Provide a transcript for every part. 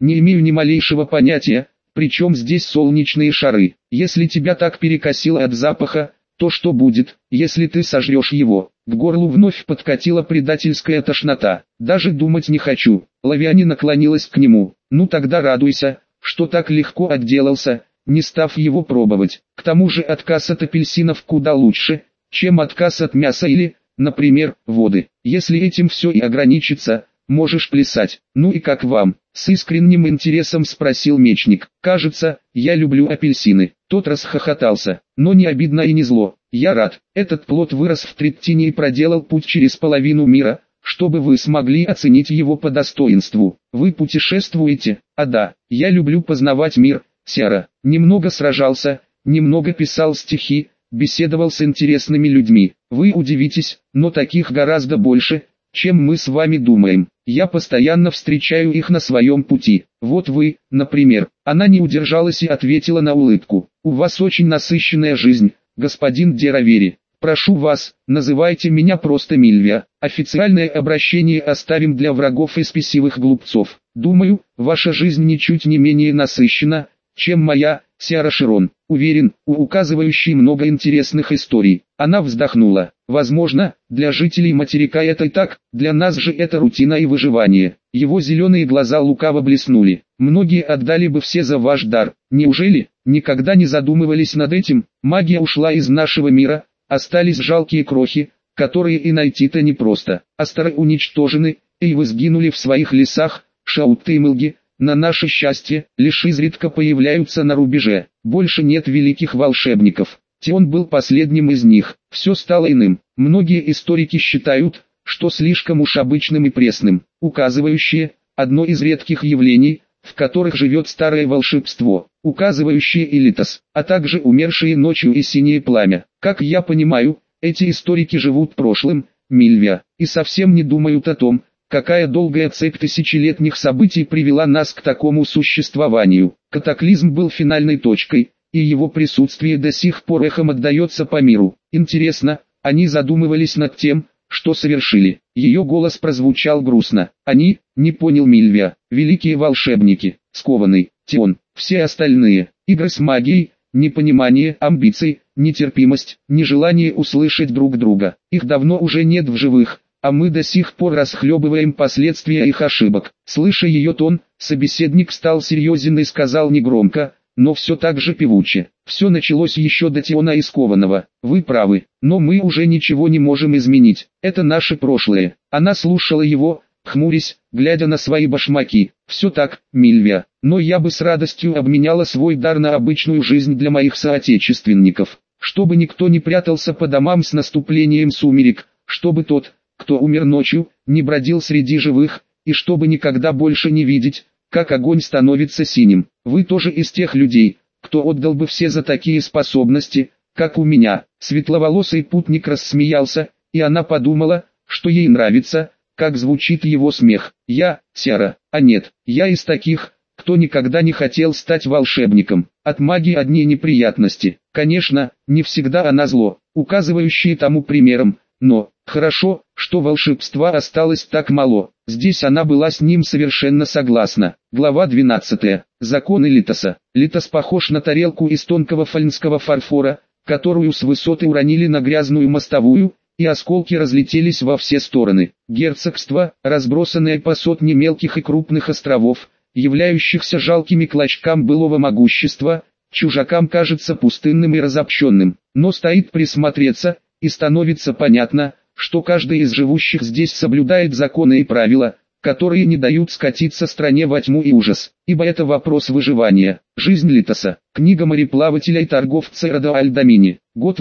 Не имею ни малейшего понятия, причем здесь солнечные шары. Если тебя так перекосило от запаха, то что будет, если ты сожрешь его? К горлу вновь подкатила предательская тошнота. Даже думать не хочу. Лавиане наклонилась к нему. Ну тогда радуйся, что так легко отделался, не став его пробовать. К тому же отказ от апельсинов куда лучше, чем отказ от мяса или, например, воды. Если этим все и ограничится, можешь плясать. Ну и как вам? С искренним интересом спросил мечник. Кажется, я люблю апельсины. Тот расхохотался, но не обидно и не зло. Я рад. Этот плод вырос в Треттине и проделал путь через половину мира, чтобы вы смогли оценить его по достоинству. Вы путешествуете? А да, я люблю познавать мир, Сера. Немного сражался, немного писал стихи, беседовал с интересными людьми. Вы удивитесь, но таких гораздо больше, чем мы с вами думаем. Я постоянно встречаю их на своем пути. Вот вы, например. Она не удержалась и ответила на улыбку. У вас очень насыщенная жизнь, господин де Равери. Прошу вас, называйте меня просто Мильвия. Официальное обращение оставим для врагов и спесивых глупцов. Думаю, ваша жизнь ничуть не менее насыщена, чем моя, Сиара Широн. Уверен, у указывающей много интересных историй. Она вздохнула. Возможно, для жителей материка это и так, для нас же это рутина и выживание. Его зеленые глаза лукаво блеснули. Многие отдали бы все за ваш дар. Неужели? Никогда не задумывались над этим. Магия ушла из нашего мира, остались жалкие крохи, которые и найти-то непросто. Астары уничтожены, и вы сгинули в своих лесах, Шаутты и Мылги. На наше счастье, лишь изредка появляются на рубеже. Больше нет великих волшебников. Тион был последним из них. Все стало иным. Многие историки считают, что слишком уж обычным и пресным, указывающие одно из редких явлений, в которых живет старое волшебство, указывающие Элитос, а также умершие ночью и синее пламя. Как я понимаю, эти историки живут прошлым, Мильвия, и совсем не думают о том, какая долгая цепь тысячелетних событий привела нас к такому существованию. Катаклизм был финальной точкой, и его присутствие до сих пор эхом отдается по миру. Интересно, они задумывались над тем, что совершили. Ее голос прозвучал грустно. Они, не понял Мильвия, великие волшебники, скованный, Тион, все остальные, игры с магией, непонимание, амбиции, нетерпимость, нежелание услышать друг друга. Их давно уже нет в живых. А мы до сих пор расхлебываем последствия их ошибок. Слыша ее тон, собеседник стал серьезен и сказал негромко, но все так же певуче. Все началось еще до Тиона Искованного. Вы правы, но мы уже ничего не можем изменить. Это наше прошлое. Она слушала его, хмурясь, глядя на свои башмаки. Все так, Мильвия, но я бы с радостью обменяла свой дар на обычную жизнь для моих соотечественников. Чтобы никто не прятался по домам с наступлением сумерек, чтобы тот, кто умер ночью, не бродил среди живых, и чтобы никогда больше не видеть, как огонь становится синим. Вы тоже из тех людей, кто отдал бы все за такие способности, как у меня. Светловолосый путник рассмеялся, и она подумала, что ей нравится, как звучит его смех. Я, Сера, а нет, я из таких, кто никогда не хотел стать волшебником. От магии одни неприятности. Конечно, не всегда она зло, указывающее тому примером. Но, хорошо, что волшебства осталось так мало. Здесь она была с ним совершенно согласна. Глава 12. Законы Литоса. Литос похож на тарелку из тонкого фальнского фарфора, которую с высоты уронили на грязную мостовую, и осколки разлетелись во все стороны. Герцогство, разбросанное по сотне мелких и крупных островов, являющихся жалкими клочкам былого могущества, чужакам кажется пустынным и разобщенным. Но стоит присмотреться, и становится понятно, что каждый из живущих здесь соблюдает законы и правила, которые не дают скатиться стране во тьму и ужас, ибо это вопрос выживания. Жизнь Литоса. Книга мореплавателя и торговца Эрода Альдамини. Год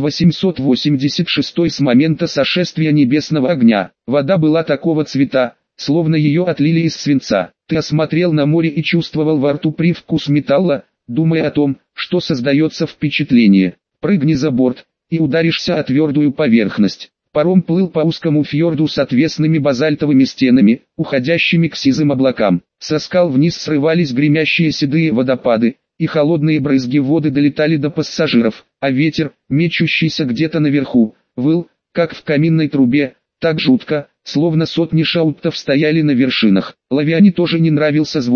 886 с момента сошествия небесного огня. Вода была такого цвета, словно ее отлили из свинца. Ты осмотрел на море и чувствовал во рту привкус металла, думая о том, что создается впечатление. Прыгни за борт и ударишься о твердую поверхность. Паром плыл по узкому фьорду с отвесными базальтовыми стенами, уходящими к сизым облакам. Со скал вниз срывались гремящие седые водопады, и холодные брызги воды долетали до пассажиров, а ветер, мечущийся где-то наверху, выл, как в каминной трубе, так жутко, словно сотни шауттов стояли на вершинах. Лавиане тоже не нравился звук,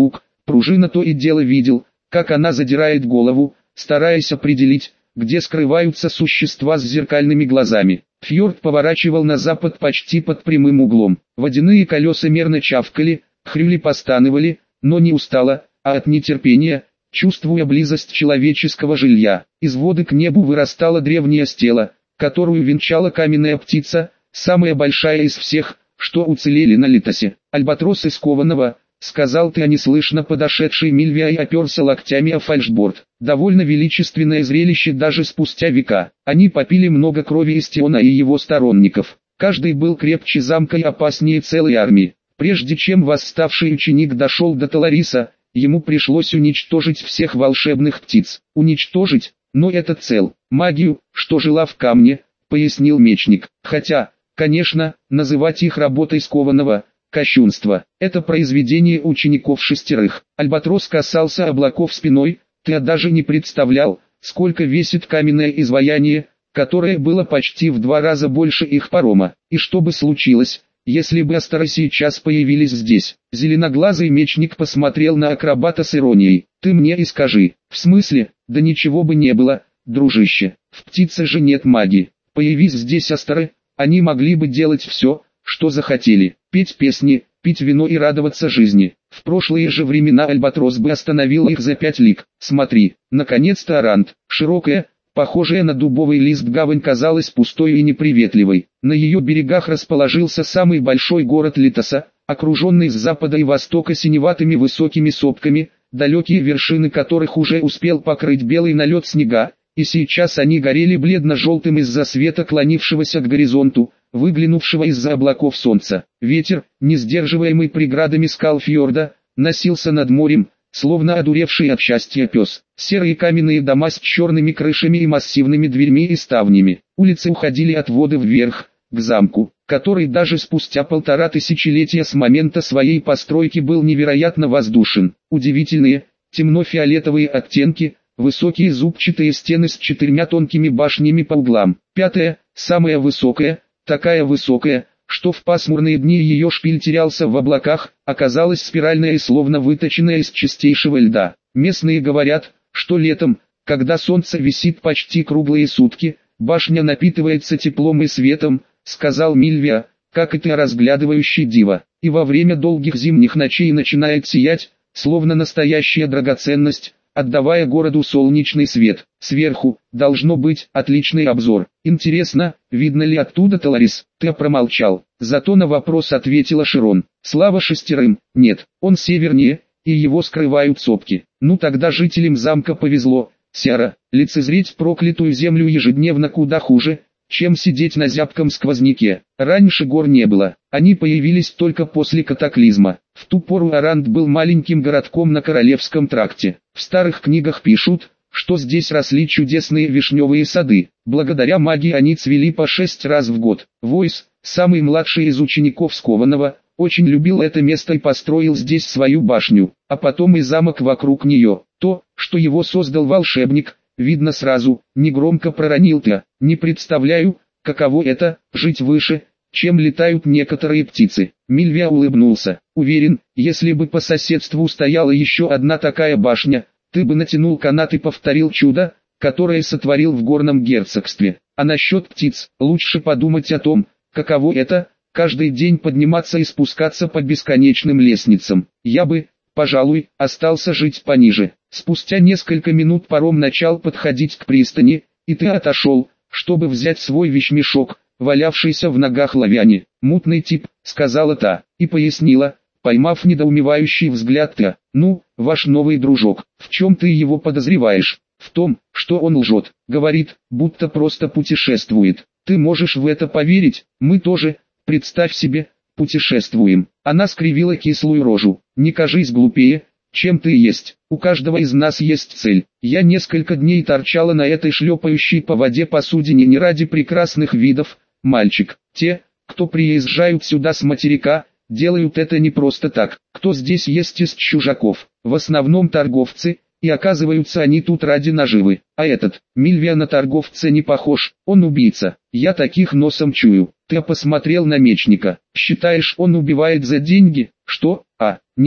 Пружина то и дело видел, как она задирает голову, стараясь определить, где скрываются существа с зеркальными глазами. Фьорд поворачивал на запад почти под прямым углом. Водяные колеса мерно чавкали, хрюли постанывали, но не устало, а от нетерпения, чувствуя близость человеческого жилья. Из воды к небу вырастала древняя стела, которую венчала каменная птица, самая большая из всех, что уцелели на Литосе. «Альбатрос из кованого», — сказал ты, неслышно подошедший Мильвия и оперся локтями о фальшборд. Довольно величественное зрелище даже спустя века. Они попили много крови из Тиона и его сторонников. Каждый был крепче замка и опаснее целой армии. Прежде чем восставший ученик дошел до Талариса, ему пришлось уничтожить всех волшебных птиц. Уничтожить? Но это цел. Магию, что жила в камне, пояснил мечник. Хотя, конечно, называть их работой скованного – кощунство. Это произведение учеников 6. Альбатрос касался облаков спиной, ты даже не представлял, сколько весит каменное изваяние, которое было почти в 2 раза больше их парома. И что бы случилось, если бы Астары сейчас появились здесь? Зеленоглазый мечник посмотрел на акробата с иронией. Ты мне и скажи. В смысле? Да ничего бы не было, дружище. В птице же нет магии. Появись здесь Астары, они могли бы делать все, что захотели. Петь песни, пить вино и радоваться жизни. В прошлые же времена Альбатрос бы остановил их за 5 лиг. Смотри, наконец-то Арант. Широкая, похожая на дубовый лист гавань казалась пустой и неприветливой. На ее берегах расположился самый большой город Литоса, окруженный с запада и востока синеватыми высокими сопками, далекие вершины которых уже успел покрыть белый налет снега, и сейчас они горели бледно-желтым из-за света клонившегося к горизонту, выглянувшего из-за облаков солнца. Ветер, не сдерживаемый преградами скал фьорда, носился над морем, словно одуревший от счастья пес. Серые каменные дома с черными крышами и массивными дверьми и ставнями. Улицы уходили от воды вверх, к замку, который даже спустя 1,5 тысячелетия с момента своей постройки был невероятно воздушен. Удивительные, темно-фиолетовые оттенки, высокие зубчатые стены с 4 тонкими башнями по углам. 5-я, самая высокая, такая высокая, что в пасмурные дни ее шпиль терялся в облаках, оказалась спиральная и словно выточенная из чистейшего льда. Местные говорят, что летом, когда солнце висит почти круглые сутки, башня напитывается теплом и светом, сказал Мильвия, как и ты, разглядывающий диво, и во время долгих зимних ночей начинает сиять, словно настоящая драгоценность, отдавая городу солнечный свет. Сверху, должно быть, отличный обзор. Интересно, видно ли оттуда Таларис? Ты промолчал. Зато на вопрос ответила Широн. Слава 6, нет, он севернее, и его скрывают сопки. Ну тогда жителям замка повезло, Сяра, лицезреть проклятую землю ежедневно куда хуже, чем сидеть на зябком сквозняке. Раньше гор не было, они появились только после катаклизма. В ту пору Арант был маленьким городком на Королевском тракте. В старых книгах пишут, что здесь росли чудесные вишневые сады. Благодаря магии они цвели по 6 раз в год. Войс, самый младший из учеников Скованного, очень любил это место и построил здесь свою башню, а потом и замок вокруг нее. То, что его создал волшебник, видно сразу, негромко проронил ты. Не представляю, каково это, жить выше, чем летают некоторые птицы. Мильвия улыбнулся. Уверен, если бы по соседству стояла еще одна такая башня, ты бы натянул канат и повторил чудо, которое сотворил в горном герцогстве. А насчет птиц, лучше подумать о том, каково это, каждый день подниматься и спускаться по бесконечным лестницам. Я бы, пожалуй, остался жить пониже. Спустя несколько минут паром начал подходить к пристани, и ты отошел, чтобы взять свой вещмешок, валявшийся в ногах Лавяне. «Мутный тип», — сказала та, и пояснила, поймав недоумевающий взгляд та. «Ну, ваш новый дружок, в чем ты его подозреваешь?» «В том, что он лжет. Говорит, будто просто путешествует. Ты можешь в это поверить? Мы тоже, представь себе, путешествуем». Она скривила кислую рожу. «Не кажись глупее, чем ты есть. У каждого из нас есть цель. Я несколько дней торчала на этой шлепающей по воде посудине не ради прекрасных видов, мальчик. Те, кто приезжают сюда с материка, делают это не просто так. Кто здесь есть из чужаков? В основном торговцы, и оказываются они тут ради наживы. А этот, Мильвия, на торговца не похож, он убийца. Я таких носом чую». Ты посмотрел на мечника. «Считаешь, он убивает за деньги?» «Что? А, нет,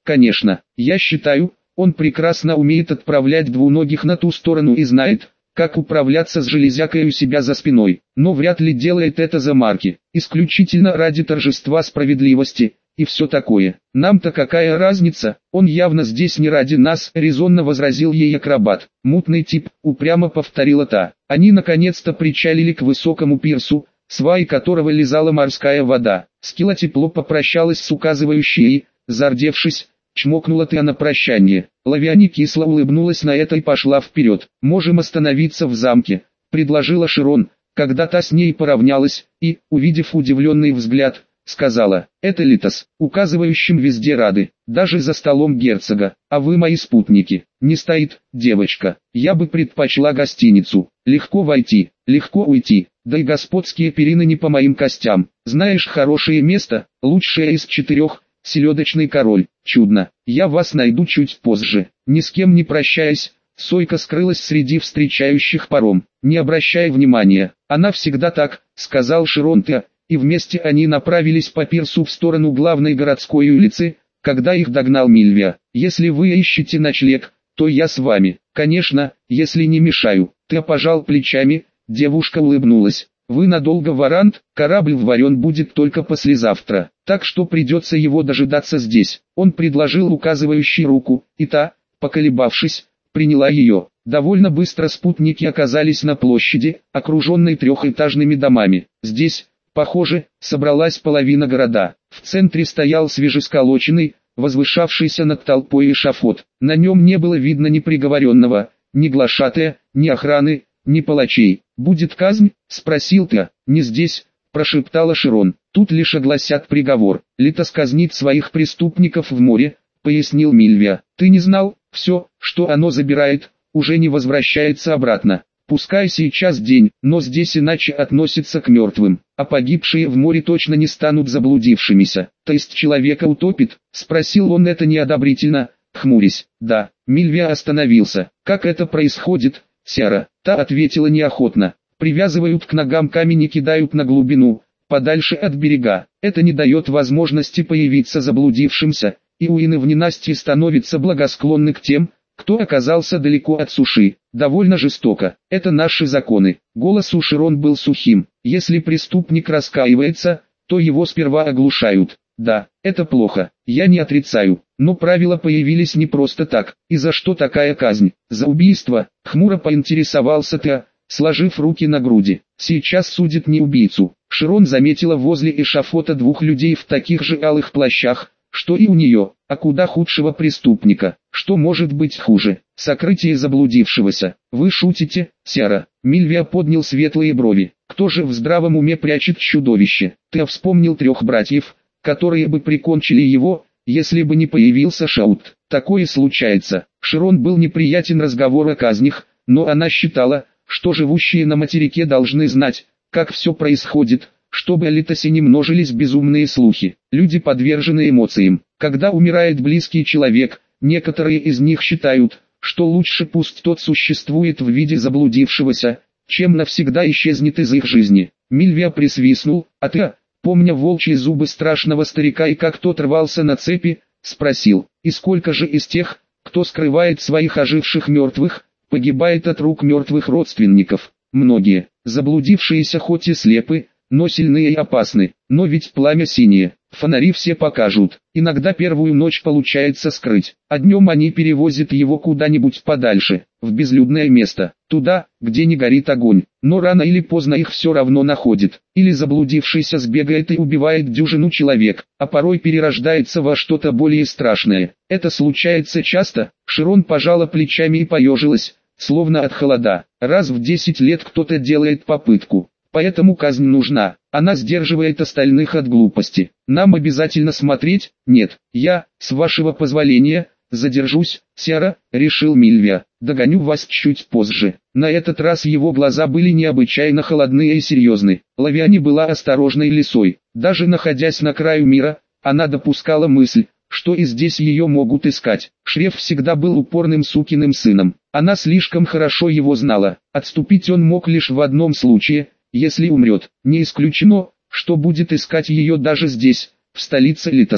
конечно, я считаю, он прекрасно умеет отправлять двуногих на ту сторону и знает, как управляться с железякой у себя за спиной, но вряд ли делает это за марки, исключительно ради торжества справедливости, и все такое. Нам-то какая разница, он явно здесь не ради нас, резонно возразил ей акробат. Мутный тип, упрямо повторила та. Они наконец-то причалили к высокому пирсу, сваи которого лизала морская вода. Скилла тепло попрощалась с указывающей и, зардевшись, чмокнула Теа на прощание. Лавиане кисло улыбнулась на это и пошла вперед. «Можем остановиться в замке», — предложила Широн, когда та с ней поравнялась, и, увидев удивленный взгляд, сказала: «Это Литос, указывающим везде рады, даже за столом герцога, а вы мои спутники». «Не стоит, девочка, я бы предпочла гостиницу, легко войти, легко уйти, да и господские перины не по моим костям, знаешь хорошее место, лучшее из 4, селедочный король, чудно, я вас найду чуть позже». Ни с кем не прощаясь, Сойка скрылась среди встречающих паром. «Не обращай внимания, она всегда так», — сказал Широн Теа, и вместе они направились по пирсу в сторону главной городской улицы, когда их догнал Мильвия. «Если вы ищете ночлег, то я с вами, конечно, если не мешаю». Теа пожал плечами, девушка улыбнулась. «Вы надолго в Арант, корабль в Варен будет только послезавтра, так что придется его дожидаться здесь». Он предложил указывающий руку, и та, поколебавшись, приняла ее. Довольно быстро спутники оказались на площади, окруженной трехэтажными домами. Здесь, похоже, собралась половина города. В центре стоял свежесколоченный, возвышавшийся над толпой эшафот. На нем не было видно ни приговоренного, ни глашатая, ни охраны, ни палачей. «Будет казнь?» — спросил Теа. «Не здесь», — прошептала Широн. «Тут лишь огласят приговор. Литос казнит своих преступников в море», — пояснил Мильвия. «Ты не знал? Все, что оно забирает, уже не возвращается обратно. Пускай сейчас день, но здесь иначе относятся к мертвым, а погибшие в море точно не станут заблудившимися». «То есть человека утопит?» — спросил он это неодобрительно, хмурясь. «Да». Мильвия остановился. «Как это происходит, Сяра?» Та ответила неохотно. «Привязывают к ногам камень и кидают на глубину, подальше от берега. Это не дает возможности появиться заблудившимся, и уины в ненастье становятся благосклонны к тем, кто оказался далеко от суши. Довольно жестоко. Это наши законы». Голос у Широн был сухим. «Если преступник раскаивается, то его сперва оглушают. Да, это плохо, я не отрицаю, но правила появились не просто так. И за что такая казнь?» «За убийство», — хмуро поинтересовался Теа, сложив руки на груди. «Сейчас судят не убийцу». Широн заметила возле эшафота 2 людей в таких же алых плащах, что и у нее, а куда худшего преступника. Что может быть хуже? Сокрытие заблудившегося. «Вы шутите, Сяра?» Мильвия поднял светлые брови. «Кто же в здравом уме прячет чудовище?» Теа вспомнил 3 братьев, которые бы прикончили его, если бы не появился Шаут. Такое случается. Широн был неприятен разговор о казнях, но она считала, что живущие на материке должны знать, как все происходит, чтобы о Литосе не множились безумные слухи. Люди подвержены эмоциям. Когда умирает близкий человек, некоторые из них считают, что лучше пусть тот существует в виде заблудившегося, чем навсегда исчезнет из их жизни. Мильвия присвистнул, а Теа, помня волчьи зубы страшного старика и как тот рвался на цепи, спросил: «И сколько же из тех, кто скрывает своих оживших мертвых, погибает от рук мертвых родственников?» «Многие. Заблудившиеся хоть и слепы, но сильные и опасны. Но ведь пламя синее, фонари все покажут. Иногда первую ночь получается скрыть, а днем они перевозят его куда-нибудь подальше, в безлюдное место, туда, где не горит огонь. Но рано или поздно их все равно находят. Или заблудившийся сбегает и убивает дюжину человек, а порой перерождается во что-то более страшное. Это случается часто». Широн пожала плечами и поежилась, словно от холода. «Раз в 10 лет кто-то делает попытку. Поэтому казнь нужна. Она сдерживает остальных от глупости. Нам обязательно смотреть?» «Нет, я, с вашего позволения, задержусь, Сяра», — решил Мильвия. «Догоню вас чуть позже». На этот раз его глаза были необычайно холодные и серьезны. Лавиане была осторожной лисой. Даже находясь на краю мира, она допускала мысль, что и здесь ее могут искать. Шреф всегда был упорным сукиным сыном. Она слишком хорошо его знала. Отступить он мог лишь в одном случае, если умрет. Не исключено, что будет искать ее даже здесь, в столице Литоса.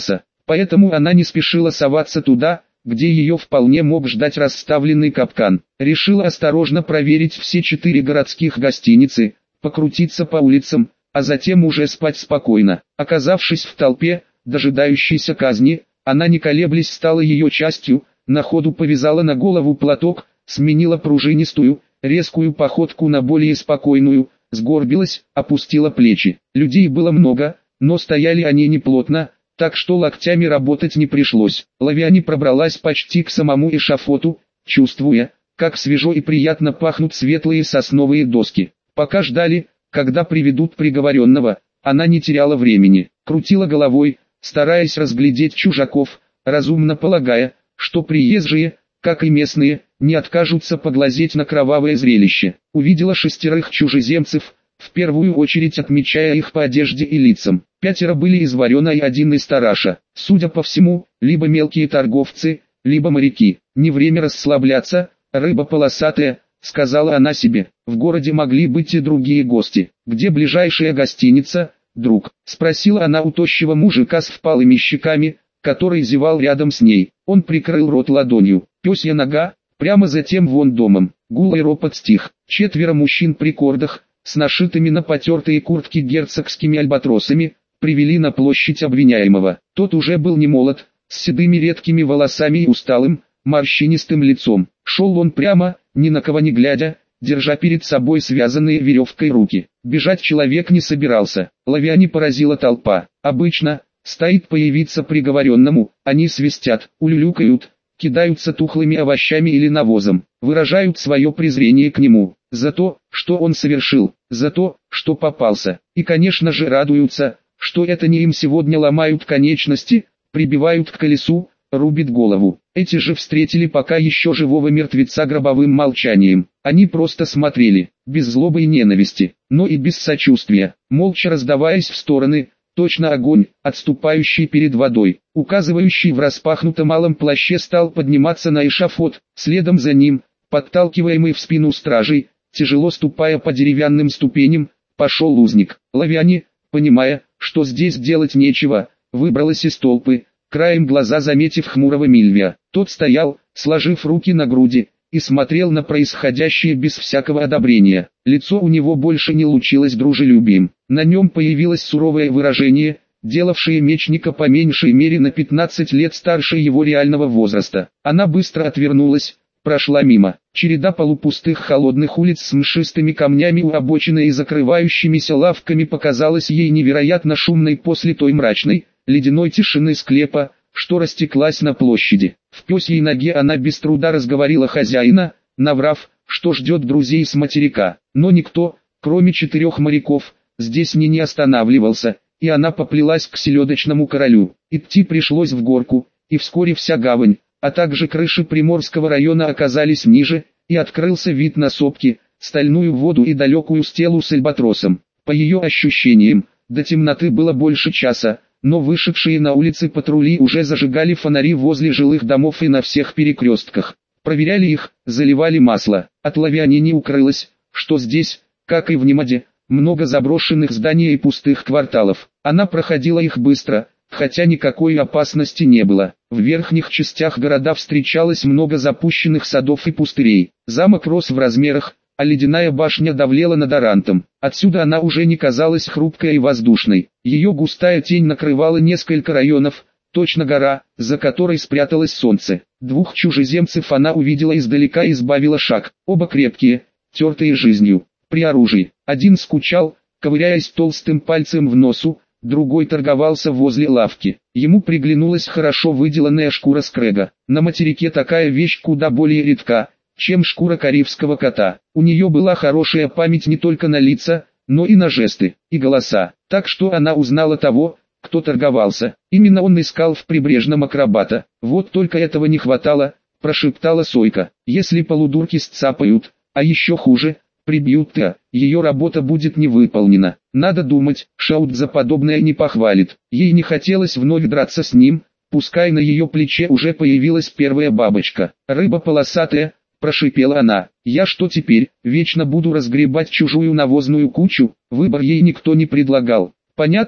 Поэтому она не спешила соваться туда, где ее вполне мог ждать расставленный капкан. Решила осторожно проверить все 4 городских гостиницы, покрутиться по улицам, а затем уже спать спокойно. Оказавшись в толпе, дожидающейся казни, она не колеблясь стала ее частью, на ходу повязала на голову платок, сменила пружинистую, резкую походку на более спокойную, сгорбилась, опустила плечи. Людей было много, но стояли они неплотно, так что локтями работать не пришлось. Лавиане пробралась почти к самому эшафоту, чувствуя, как свежо и приятно пахнут светлые сосновые доски. Пока ждали, когда приведут приговоренного, она не теряла времени, крутила головой, стараясь разглядеть чужаков, разумно полагая, что приезжие, как и местные, не откажутся поглазеть на кровавое зрелище. Увидела 6 чужеземцев, в первую очередь отмечая их по одежде и лицам. 5 были из Варена и 1 из Тараша. Судя по всему, либо мелкие торговцы, либо моряки. Не время расслабляться, рыба полосатая, сказала она себе. В городе могли быть и другие гости. Где ближайшая гостиница, друг? Спросила она у тощего мужика с впалыми щеками, который зевал рядом с ней. Он прикрыл рот ладонью. Пёсья нога, прямо за тем вон домом. Гул и ропот стих. 4 мужчин при кордах, с нашитыми на потертые куртки герцогскими альбатросами, привели на площадь обвиняемого. Тот уже был не молод, с седыми редкими волосами и усталым, морщинистым лицом. Шел он прямо, ни на кого не глядя, держа перед собой связанные веревкой руки. Бежать человек не собирался. Лавиане поразила толпа. Обычно, стоит появиться приговоренному, они свистят, улюлюкают, кидаются тухлыми овощами или навозом, выражают свое презрение к нему, за то, что он совершил, за то, что попался, и конечно же радуются, что это не им сегодня ломают конечности, прибивают к колесу, рубит голову. Эти же встретили пока еще живого мертвеца гробовым молчанием. Они просто смотрели, без злобы и ненависти, но и без сочувствия, молча раздаваясь в стороны, точно огонь, отступающий перед водой. Указывающий в распахнутом малом плаще стал подниматься на эшафот, следом за ним, подталкиваемый в спину стражей, тяжело ступая по деревянным ступеням, пошел узник. Лавиане, понимая, что здесь делать нечего, выбралась из толпы, краем глаза заметив хмурого Мильвия. Тот стоял, сложив руки на груди, и смотрел на происходящее без всякого одобрения. Лицо у него больше не лучилось дружелюбием. На нем появилось суровое выражение, делавшее мечника по меньшей мере на 15 лет старше его реального возраста. Она быстро отвернулась, прошла мимо. Череда полупустых холодных улиц с мшистыми камнями у обочины и закрывающимися лавками показалась ей невероятно шумной после той мрачной, ледяной тишины склепа, что растеклась на площади. В пёсьей ноге она без труда разговорила хозяина, наврав, что ждет друзей с материка. Но никто, кроме 4 моряков, здесь не останавливался, и она поплелась к селедочному королю. Идти пришлось в горку, и вскоре вся гавань, а также крыши Приморского района оказались ниже, и открылся вид на сопки, стальную воду и далекую стелу с альбатросом. По ее ощущениям, до темноты было больше часа, но вышедшие на улицы патрули уже зажигали фонари возле жилых домов и на всех перекрестках. Проверяли их, заливали масло. От Лавиане не укрылось, что здесь, как и в Немаде, много заброшенных зданий и пустых кварталов. Она проходила их быстро, хотя никакой опасности не было. В верхних частях города встречалось много запущенных садов и пустырей. Замок рос в размерах, а ледяная башня давлела над Арантом. Отсюда она уже не казалась хрупкой и воздушной. Ее густая тень накрывала несколько районов, точно гора, за которой спряталось солнце. 2 чужеземцев она увидела издалека и сбавила шаг. Оба крепкие, тертые жизнью, при оружии. Один скучал, ковыряясь толстым пальцем в носу, другой торговался возле лавки. Ему приглянулась хорошо выделанная шкура скрега. На материке такая вещь куда более редка, чем шкура карибского кота. У нее была хорошая память не только на лица, но и на жесты, и голоса. Так что она узнала того, кто торговался. Именно он искал в прибрежном акробата. Вот только этого не хватало, прошептала Сойка. Если полудурки сцапают, а еще хуже, прибьют-то, ее работа будет не выполнена. Надо думать, Шаут за подобное не похвалит. Ей не хотелось вновь драться с ним, пускай на ее плече уже появилась первая бабочка. Рыба полосатая, прошипела она. Я что теперь, вечно буду разгребать чужую навозную кучу? Выбор ей никто не предлагал. Понятно,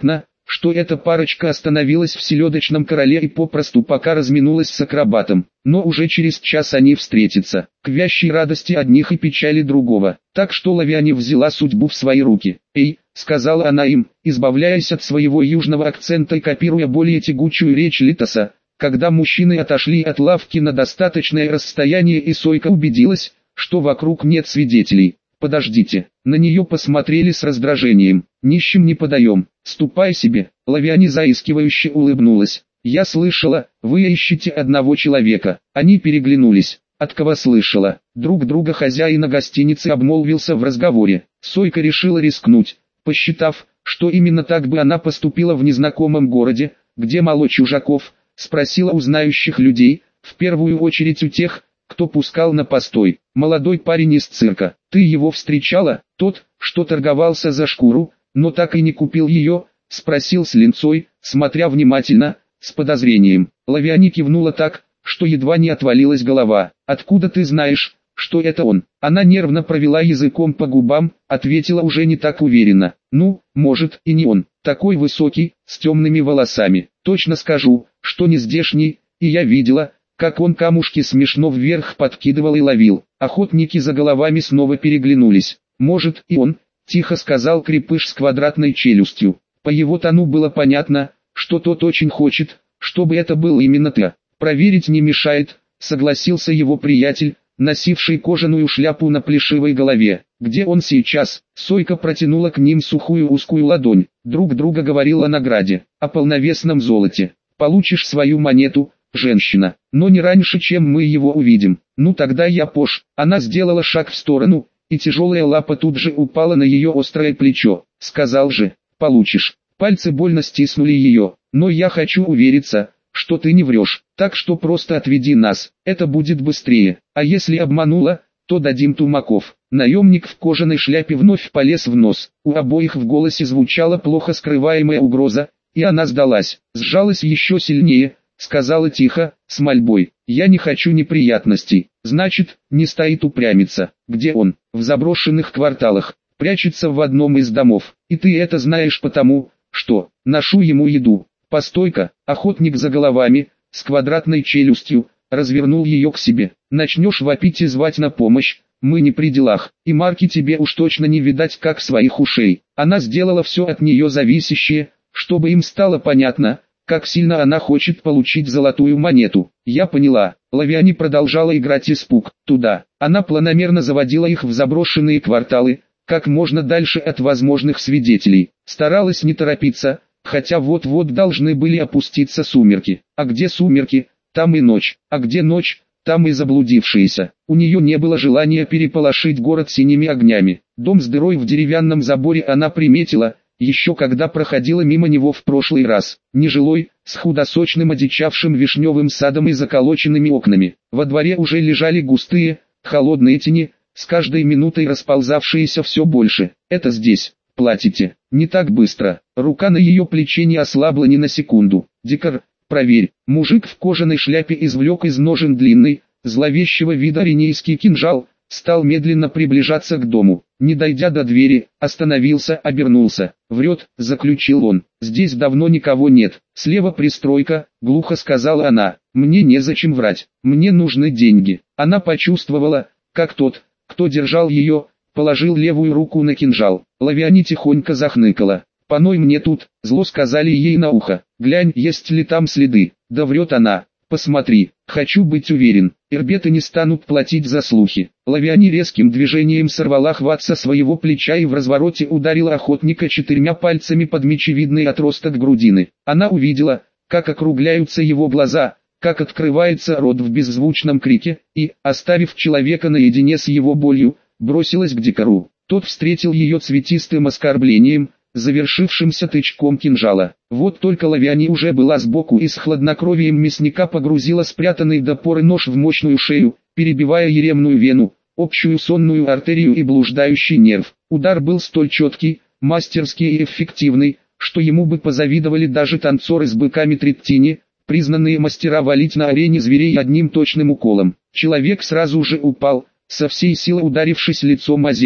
что эта парочка остановилась в Селедочном Короле и попросту пока разминулась с акробатом, но уже через час они встретятся, к вящей радости одних и печали другого. Так что Лавиане взяла судьбу в свои руки. «Эй», — сказала она им, избавляясь от своего южного акцента и копируя более тягучую речь Литоса, когда мужчины отошли от лавки на достаточное расстояние и Сойка убедилась, что вокруг нет свидетелей. «Подождите». На нее посмотрели с раздражением. «Нищим не подаем. Ступай себе». Лавиане заискивающе улыбнулась. «Я слышала, вы ищете одного человека». Они переглянулись. От кого слышала? Друг друга хозяина гостиницы обмолвился в разговоре. Сойка решила рискнуть, посчитав, что именно так бы она поступила в незнакомом городе, где мало чужаков, спросила у знающих людей, в первую очередь у тех, кто пускал на постой. «Молодой парень из цирка, ты его встречала?» «Тот, что торговался за шкуру, но так и не купил ее?» — спросил с линцой, смотря внимательно, с подозрением. Лавиане кивнула так, что едва не отвалилась голова. «Откуда ты знаешь, что это он?» Она нервно провела языком по губам, ответила уже не так уверенно. «Ну, может и не он, такой высокий, с темными волосами. Точно скажу, что не здешний, и я видела, как он камушки смешно вверх подкидывал и ловил». Охотники за головами снова переглянулись. «Может и он», — тихо сказал крепыш с квадратной челюстью. По его тону было понятно, что тот очень хочет, чтобы это был именно ты. «Проверить не мешает», — согласился его приятель, носивший кожаную шляпу на плешивой голове. «Где он сейчас?» Сойка протянула к ним сухую узкую ладонь. Друг друга говорил о награде, о полновесном золоте. «Получишь свою монету, женщина, но не раньше, чем мы его увидим». «Ну тогда я пош». Она сделала шаг в сторону, и тяжелая лапа тут же упала на ее острое плечо. «Сказал же, получишь». Пальцы больно стиснули ее. «Но я хочу увериться, что ты не врешь, так что просто отведи нас, это будет быстрее. А если обманула, то дадим тумаков». Наемник в кожаной шляпе вновь полез в нос. У обоих в голосе звучала плохо скрываемая угроза, и она сдалась, сжалась еще сильнее, сказала тихо, с мольбой: «Я не хочу неприятностей». «Значит, не стоит упрямиться». «Где он?» «В заброшенных кварталах, прячется в одном из домов, и ты это знаешь потому, что ношу ему еду». «Постой-ка», охотник за головами, с квадратной челюстью, развернул ее к себе. «Начнешь вопить и звать на помощь, мы не при делах, и марки тебе уж точно не видать как своих ушей». Она сделала все от нее зависящее, чтобы им стало понятно, как сильно она хочет получить золотую монету. «Я поняла». Лавиане продолжала играть испуг. Туда. Она планомерно заводила их в заброшенные кварталы, как можно дальше от возможных свидетелей. Старалась не торопиться, хотя вот-вот должны были опуститься сумерки. А где сумерки, там и ночь. А где ночь, там и заблудившиеся. У нее не было желания переполошить город синими огнями. Дом с дырой в деревянном заборе она приметила, еще когда проходила мимо него в прошлый раз. Нежилой, с худосочным одичавшим вишневым садом и заколоченными окнами. Во дворе уже лежали густые, холодные тени, с каждой минутой расползавшиеся все больше. «Это здесь. Платите». «Не так быстро». Рука на ее плече не ослабла ни на секунду. «Дикар, проверь». Мужик в кожаной шляпе извлек из ножен длинный, зловещего вида ренейский кинжал, стал медленно приближаться к дому. Не дойдя до двери, остановился, обернулся. «Врет», — заключил он. «Здесь давно никого нет. Слева пристройка», — глухо сказала она. «Мне незачем врать. Мне нужны деньги». Она почувствовала, как тот, кто держал ее, положил левую руку на кинжал. Лавиане тихонько захныкала. «Поной мне тут», — зло сказали ей на ухо. «Глянь, есть ли там следы». «Да врет она. Посмотри, хочу быть уверен, ирбеты не станут платить за слухи». Лавиане резким движением сорвала хват со своего плеча и в развороте ударила охотника 4 пальцами под мечевидный отросток грудины. Она увидела, как округляются его глаза, как открывается рот в беззвучном крике, и, оставив человека наедине с его болью, бросилась к дикару. Тот встретил ее цветистым оскорблением, завершившимся тычком кинжала. Вот только Лавиане уже была сбоку и с хладнокровием мясника погрузила спрятанный до поры нож в мощную шею, перебивая еремную вену, общую сонную артерию и блуждающий нерв. Удар был столь четкий, мастерский и эффективный, что ему бы позавидовали даже танцоры с быками Треттини, признанные мастера валить на арене зверей одним точным уколом. Человек сразу же упал, со всей силы ударившись лицом о землю.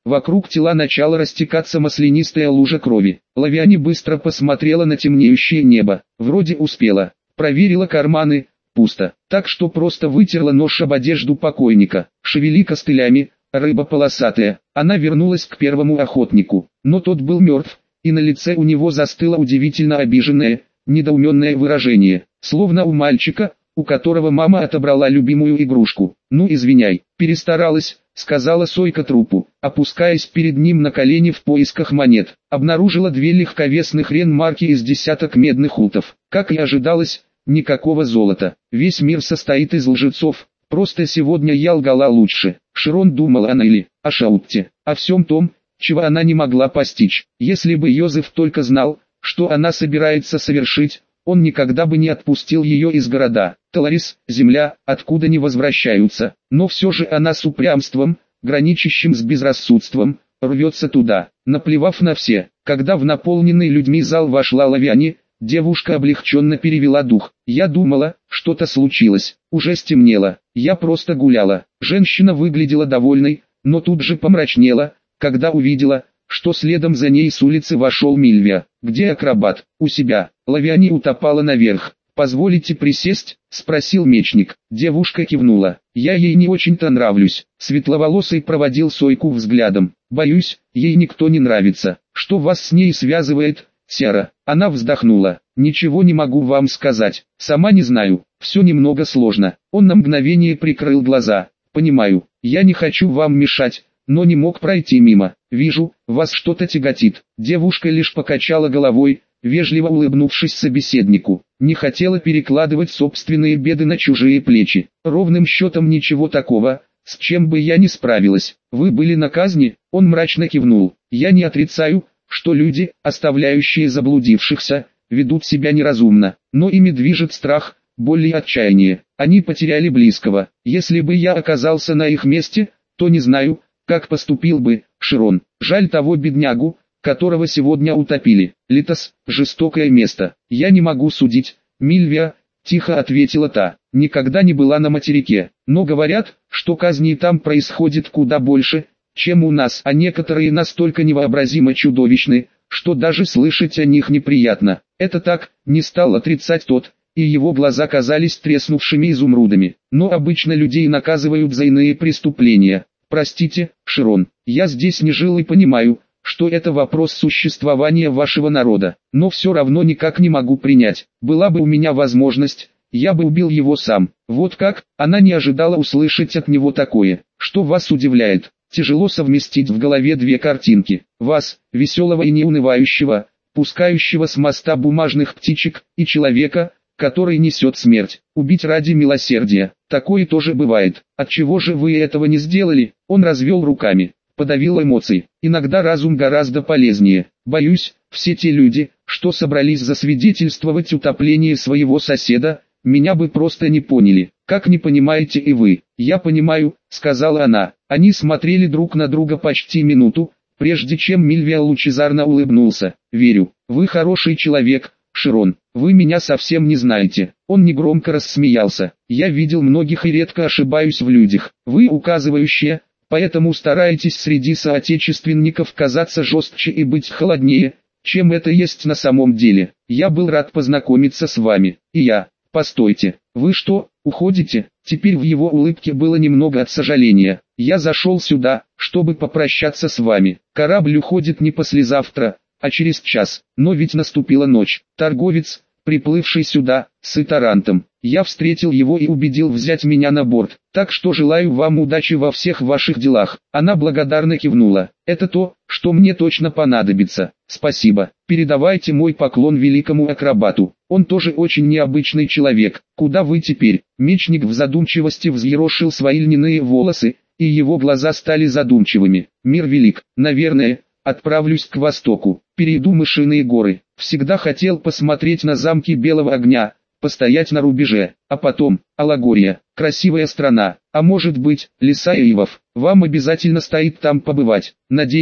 Вокруг тела начала растекаться маслянистая лужа крови. Лавиане быстро посмотрела на темнеющее небо. Вроде успела. Проверила карманы. Пусто. Так что просто вытерла нож об одежду покойника. Шевели костылями, рыба полосатая. Она вернулась к первому охотнику. Но тот был мертв, и на лице у него застыло удивительно обиженное, недоуменное выражение. Словно у мальчика, у которого мама отобрала любимую игрушку. «Ну извиняй, перестаралась», — сказала Сойка трупу, опускаясь перед ним на колени в поисках монет. Обнаружила 2 легковесных ренмарки из десяток медных ултов. Как и ожидалось, никакого золота. Весь мир состоит из лжецов. Просто сегодня я лгала лучше. Широн думала о Нелли, о Шаутте, о всем том, чего она не могла постичь. Если бы Йозеф только знал, что она собирается совершить, он никогда бы не отпустил ее из города. Таларис, земля, откуда не возвращаются. Но все же она с упрямством, граничащим с безрассудством, рвется туда. Наплевав на все, когда в наполненный людьми зал вошла Лавиане, девушка облегченно перевела дух. «Я думала, что-то случилось. Уже стемнело. Я просто гуляла». Женщина выглядела довольной, но тут же помрачнела, когда увидела, что следом за ней с улицы вошел Мильвия. «Где акробат?» «У себя». Лавиане утопала наверх. «Позволите присесть?» — спросил мечник. Девушка кивнула. «Я ей не очень-то нравлюсь». Светловолосый проводил Сойку взглядом. «Боюсь, ей никто не нравится. Что вас с ней связывает, Сера?» Она вздохнула. «Ничего не могу вам сказать. Сама не знаю. Все немного сложно». Он на мгновение прикрыл глаза. «Понимаю, я не хочу вам мешать, но не мог пройти мимо. Вижу, вас что-то тяготит». Девушка лишь покачала головой, вежливо улыбнувшись собеседнику. Не хотела перекладывать собственные беды на чужие плечи. «Ровным счетом ничего такого, с чем бы я не справилась. Вы были на казни?» Он мрачно кивнул. «Я не отрицаю, что люди, оставляющие заблудившихся, ведут себя неразумно, но ими движет страх, боль и отчаяние. Они потеряли близкого. Если бы я оказался на их месте, то не знаю, как поступил бы, Широн. Жаль того беднягу, которого сегодня утопили. Литос – жестокое место. Я не могу судить, Мильвия», – тихо ответила та. «Никогда не была на материке, но говорят, что казни там происходит куда больше, чем у нас, а некоторые настолько невообразимо чудовищны, что даже слышать о них неприятно». «Это так», – не стал отрицать тот, и его глаза казались треснувшими изумрудами. «Но обычно людей наказывают за иные преступления. Простите, Широн, я здесь не жил и понимаю, что это вопрос существования вашего народа, но все равно никак не могу принять. Была бы у меня возможность, я бы убил его сам». Вот как? Она не ожидала услышать от него такое. «Что вас удивляет?» Тяжело совместить в голове 2 картинки. Вас, веселого и неунывающего, пускающего с моста бумажных птичек, и человека, который несет смерть. Убить ради милосердия. Такое тоже бывает. Отчего же вы этого не сделали? Он развел руками. Подавил эмоции. Иногда разум гораздо полезнее. Боюсь, все те люди, что собрались засвидетельствовать утопление своего соседа, меня бы просто не поняли. Как не понимаете и вы? «Я понимаю», — сказала она. Они смотрели друг на друга почти минуту, прежде чем Мильвия лучезарно улыбнулся. «Верю, вы хороший человек, Широн. Вы меня совсем не знаете». Он негромко рассмеялся. «Я видел многих и редко ошибаюсь в людях. Вы указывающие, поэтому стараетесь среди соотечественников казаться жестче и быть холоднее, чем это есть на самом деле. Я был рад познакомиться с вами. И я. Постойте, вы что, уходите?» Теперь в его улыбке было немного от сожаления. «Я зашел сюда, чтобы попрощаться с вами. Корабль уходит не послезавтра, а через час. Но ведь наступила ночь. Торговец, приплывший сюда, с Итарантом. Я встретил его и убедил взять меня на борт. Так что желаю вам удачи во всех ваших делах». Она благодарно кивнула. «Это то, что мне точно понадобится. Спасибо. Передавайте мой поклон великому акробату. Он тоже очень необычный человек. Куда вы теперь?» Мечник в задумчивости взъерошил свои льняные волосы, и его глаза стали задумчивыми. «Мир велик. Наверное, отправлюсь к востоку. Перейду Мышиные горы. Всегда хотел посмотреть на замки Белого огня, постоять на рубеже, а потом, Алагория, красивая страна, а может быть, леса Ивов. Вам обязательно стоит там побывать. Надеюсь,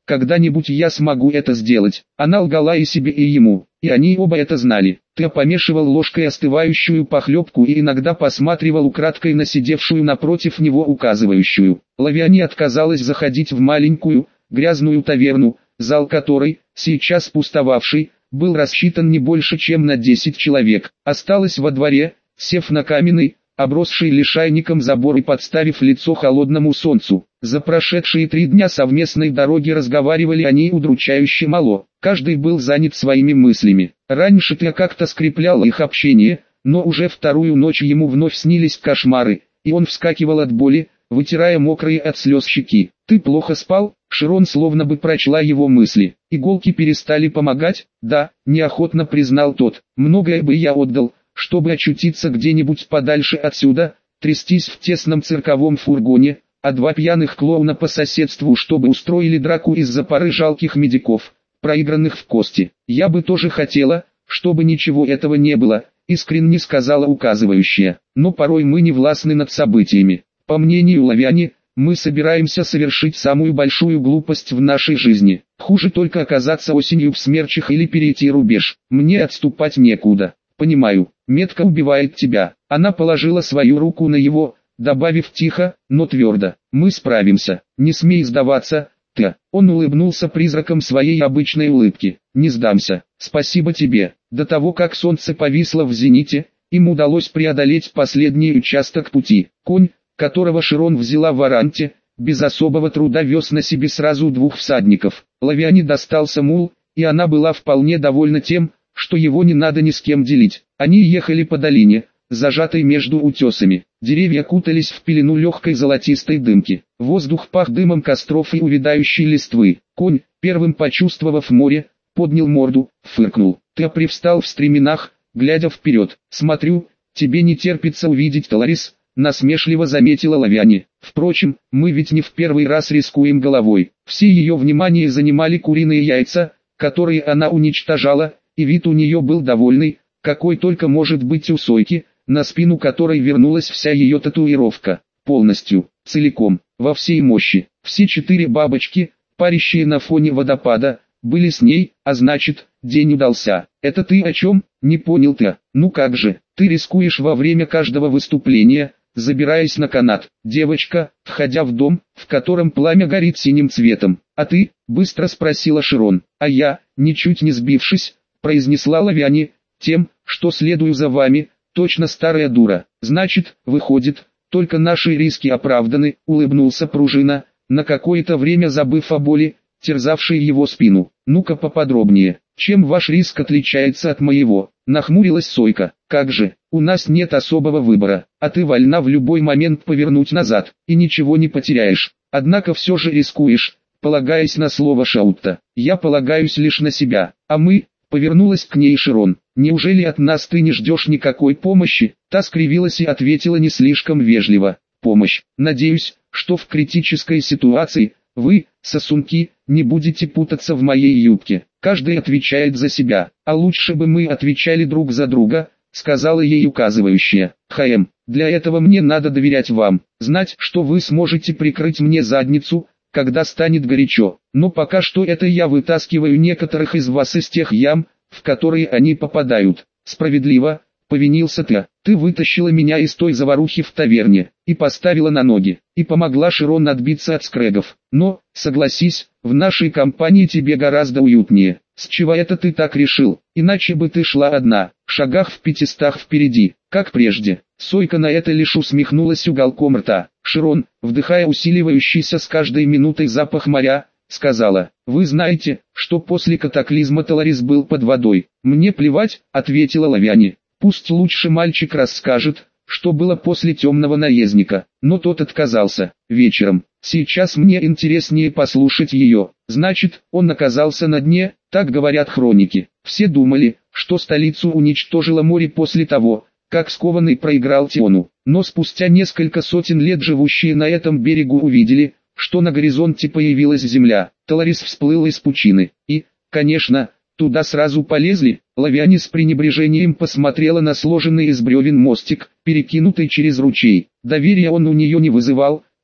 когда-нибудь я смогу это сделать. Она лгала и себе, и ему, и они оба это знали. Ты помешивал ложкой остывающую похлебку и иногда посматривал украдкой на сидевшую напротив него указывающую. Лавиане отказалась заходить в маленькую, грязную таверну, зал которой, сейчас пустовавший, был рассчитан не больше чем на 10 человек. Осталась во дворе, сев на каменный, обросший лишайником забор и подставив лицо холодному солнцу. За прошедшие 3 дня совместной дороги разговаривали они удручающе мало. Каждый был занят своими мыслями. Раньше ты как-то скреплял их общение, но уже вторую ночь ему вновь снились кошмары, и он вскакивал от боли, вытирая мокрые от слез щеки. «Ты плохо спал?» Широн словно бы прочла его мысли. «Иголки перестали помогать?» «Да», неохотно признал тот. «Многое бы я отдал, чтобы очутиться где-нибудь подальше отсюда, трястись в тесном цирковом фургоне, а 2 пьяных клоуна по соседству, чтобы устроили драку из-за пары жалких медиков, проигранных в кости. Я бы тоже хотела, чтобы ничего этого не было», искренне сказала указывающая. «Но порой мы не властны над событиями. По мнению Лавиане, мы собираемся совершить самую большую глупость в нашей жизни. Хуже только оказаться осенью в смерчах или перейти рубеж. Мне отступать некуда. Понимаю, метка убивает тебя». Она положила свою руку на его, добавив тихо, но твердо: «Мы справимся. Не смей сдаваться, ты». Он улыбнулся призраком своей обычной улыбки. «Не сдамся. Спасибо тебе». До того, как солнце повисло в зените, им удалось преодолеть последний участок пути. Конь, которого Широн взяла в Аранте, без особого труда вез на себе сразу 2 всадников. Лавиане достался мул, и она была вполне довольна тем, что его не надо ни с кем делить. Они ехали по долине, зажатой между утесами. Деревья кутались в пелену легкой золотистой дымки. Воздух пах дымом костров и увядающей листвы. Конь, первым почувствовав море, поднял морду, фыркнул. Ты привстал в стременах, глядя вперед. «Смотрю, тебе не терпится увидеть Толарис», насмешливо заметила Лавиане. «Впрочем, мы ведь не в первый раз рискуем головой». Все ее внимание занимали куриные яйца, которые она уничтожала, и вид у нее был довольный, какой только может быть у сойки, на спину которой вернулась вся ее татуировка. Полностью, целиком, во всей мощи. Все 4 бабочки, парящие на фоне водопада, были с ней, а значит, день удался. «Это ты о чем?» — не понял ты. «Ну как же, ты рискуешь во время каждого выступления, забираясь на канат. Девочка, входя в дом, в котором пламя горит синим цветом. А ты?» — быстро спросила Широн. «А я, ничуть не сбившись, произнесла Лавиане, тем, что следую за вами, точно старая дура. Значит, выходит, только наши риски оправданы», — улыбнулся Пружина, на какое-то время забыв о боли, терзавшей его спину. «Ну-ка поподробнее, чем ваш риск отличается от моего?» — нахмурилась Сойка. «Как же, у нас нет особого выбора, а ты вольна в любой момент повернуть назад, и ничего не потеряешь. Однако все же рискуешь, полагаясь на слово Шаутта. Я полагаюсь лишь на себя, а мы...» — повернулась к ней Широн. «Неужели от нас ты не ждешь никакой помощи?» Та скривилась и ответила не слишком вежливо. «Помощь. Надеюсь, что в критической ситуации вы, сосунки, не будете путаться в моей юбке. Каждый отвечает за себя, а лучше бы мы отвечали друг за друга», — сказала ей указывающая. «ХМ, для этого мне надо доверять вам, знать, что вы сможете прикрыть мне задницу, когда станет горячо. Но пока что это я вытаскиваю некоторых из вас из тех ям, в которые они попадают. Справедливо, повинился ты. Ты вытащила меня из той заварухи в таверне, и поставила на ноги, и помогла Широн отбиться от скрэгов. Но, согласись, в нашей компании тебе гораздо уютнее. С чего это ты так решил? Иначе бы ты шла одна, шагах в 500 впереди, как прежде». Сойка на это лишь усмехнулась уголком рта. Широн, вдыхая усиливающийся с каждой минутой запах моря, сказала: «Вы знаете, что после катаклизма Толарис был под водой?» «Мне плевать», — ответила Лавиане. «Пусть лучше мальчик расскажет, что было после темного наездника». Но тот отказался. «Вечером. Сейчас мне интереснее послушать ее». «Значит, он оказался на дне», так говорят хроники. Все думали, что столицу уничтожило море после того, как скованный проиграл Тиону. Но спустя несколько сотен лет живущие на этом берегу увидели, что на горизонте появилась земля. Толарис всплыл из пучины. И, конечно, туда сразу полезли. Лавиане с пренебрежением посмотрела на сложенный из бревен мостик, перекинутый через ручей. Доверия он у нее не вызывал,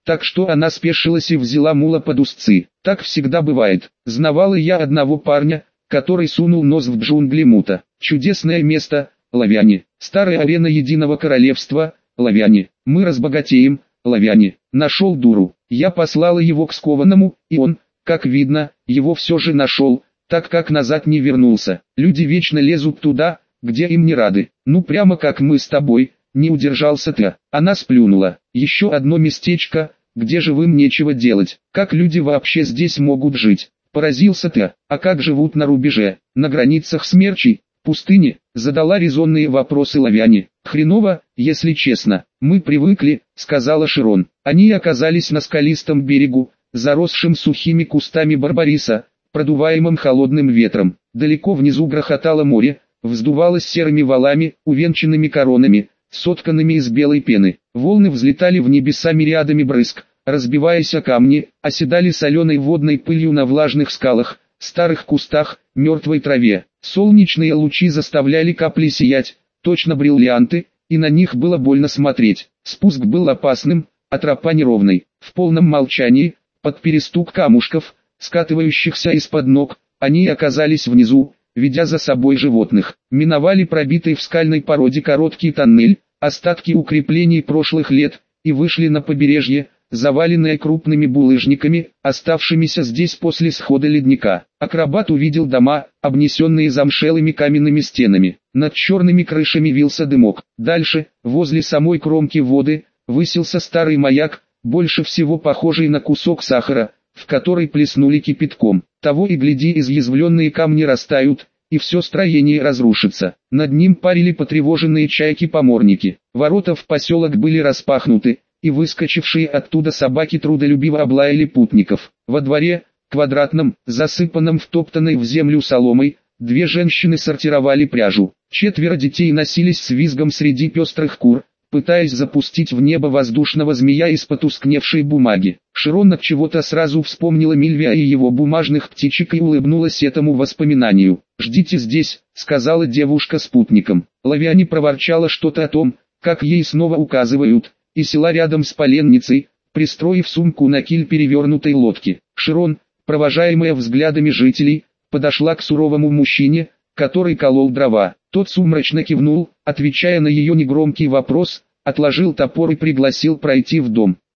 так что она спешилась и взяла мула под узцы. Так всегда бывает. Знавала я одного парня, который сунул нос в джунгли Мута. Чудесное место, Лавяне. Старая арена Единого Королевства, Лавяне. Мы разбогатеем, Лавяне. Нашел дуру. Я послала его к скованному, и он, как видно, его все же нашел, так как назад не вернулся. Люди вечно лезут туда, где им не рады. Ну прямо как мы с тобой, не удержался ты. Она сплюнула. Еще одно местечко, где живым нечего делать. Как люди вообще здесь могут жить? Поразился ты. А как живут на рубеже, на границах смерчей, пустыни? Задала резонные вопросы Лавяне. Хреново, если честно. Мы привыкли, сказала Широн. Они оказались на скалистом берегу, заросшим сухими кустами барбариса, продуваемым холодным ветром. Далеко внизу грохотало море, вздувалось серыми валами, увенчанными коронами, сотканными из белой пены. Волны взлетали в небеса мириадами брызг, разбиваясь о камни, оседали соленой водной пылью на влажных скалах, старых кустах, мертвой траве. Солнечные лучи заставляли капли сиять, точно бриллианты, и на них было больно смотреть. Спуск был опасным, а тропа неровной. В полном молчании, под перестук камушков, скатывающихся из-под ног, они оказались внизу, ведя за собой животных. Миновали пробитый в скальной породе короткий тоннель, остатки укреплений прошлых лет, и вышли на побережье, заваленное крупными булыжниками, оставшимися здесь после схода ледника. Акробат увидел дома, обнесенные замшелыми каменными стенами. Над черными крышами вился дымок. Дальше, возле самой кромки воды, высился старый маяк, больше всего похожий на кусок сахара, в который плеснули кипятком. Того и гляди, изъязвленные камни растают, и все строение разрушится. Над ним парили потревоженные чайки-поморники. Ворота в поселок были распахнуты, и выскочившие оттуда собаки трудолюбиво облаяли путников. Во дворе, квадратном, засыпанном втоптанной в землю соломой, две женщины сортировали пряжу. 4 детей носились с визгом среди пестрых кур, пытаясь запустить в небо воздушного змея из потускневшей бумаги. Широн от чего-то сразу вспомнила Мильвия и его бумажных птичек и улыбнулась этому воспоминанию. «Ждите здесь», — сказала девушка спутникам. Лавиане проворчала что-то о том, как ей снова указывают, и села рядом с поленницей, пристроив сумку на киль перевернутой лодки. Широн, провожаемая взглядами жителей, подошла к суровому мужчине, который колол дрова. Тот сумрачно кивнул, отвечая на ее негромкий вопрос, отложил топор и пригласил пройти в дом.